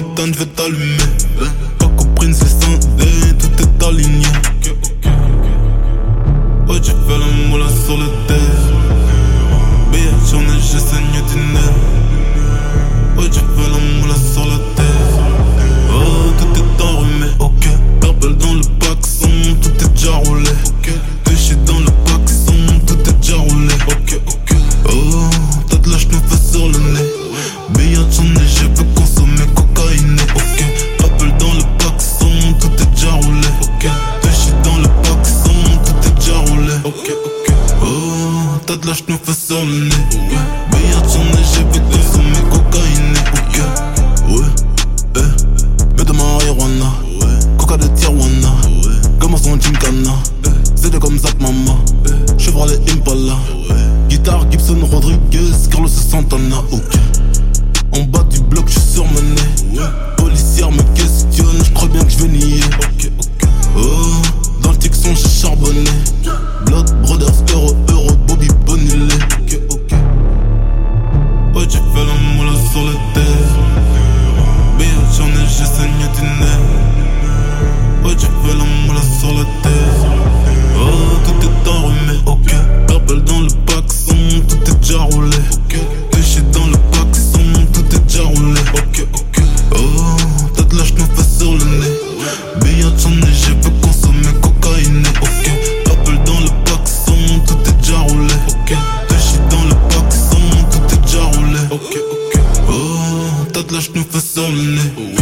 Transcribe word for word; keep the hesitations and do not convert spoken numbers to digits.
putain, je vais t'allumer. Paco Prince, les scindés, tout est aligné. Ouais, tu fais la moula sur le terre. Billet, j'en ai, j'ai saigné du nez. Ouais, tu fais la moula sur la terre. Oh, tout est enrhumé, ok. Carpel dans le paxon, tout est déjà roulé. Ok. Péché dans le paxon, tout est déjà roulé. Ok, ok. Oh, t'as de la ch'nou fait sur le nez. Billet, j'en ai, j'ai pu consommer cocaïne. Ok. Carpel dans le paxon, tout est déjà roulé. Ok. Péché dans le paxon, tout est déjà roulé. Ok, ok. Oh, t'as de la ch'nou fait sur le nez. Billet, j'en ai, j'ai pu consommer cocaïne. Ok. Ouais. Eh, de marijuana, coca de Tijuana, comment son Gymkhana, c'est de comme Zap Mama, Chevrolet Impala, guitare Gibson Rodriguez, Carlos Santana, ok. En bas du bloc, j'suis surmené, policière me questionne, j'crois bien que j'vais nier, ok, ok. Oh, dans le Tixon j'ai charbonné, Blood Brothers, Euro, Euro, Bobby Bonilé, ok, ok. Ouais, tu fais la moula sur le terre. J'en ai, j'ai saigné du nez. Ouais, tu fais la moula sur la terre. Oh, tout est enrhumé, ok. Carpel dans le paxon, tout est déjà roulé. Ok. Péché dans le paxon, tout est déjà roulé. Ok, ok. Oh, t'as de la ch'nou fait sur le nez. Billet, j'en ai, j'ai pu consommer cocaïne. Ok. Carpel dans le paxon, tout est déjà roulé. Ok. Péché dans le paxon, tout est déjà roulé. Ok, ok. Oh, t'as de la ch'nou fait sur le nez.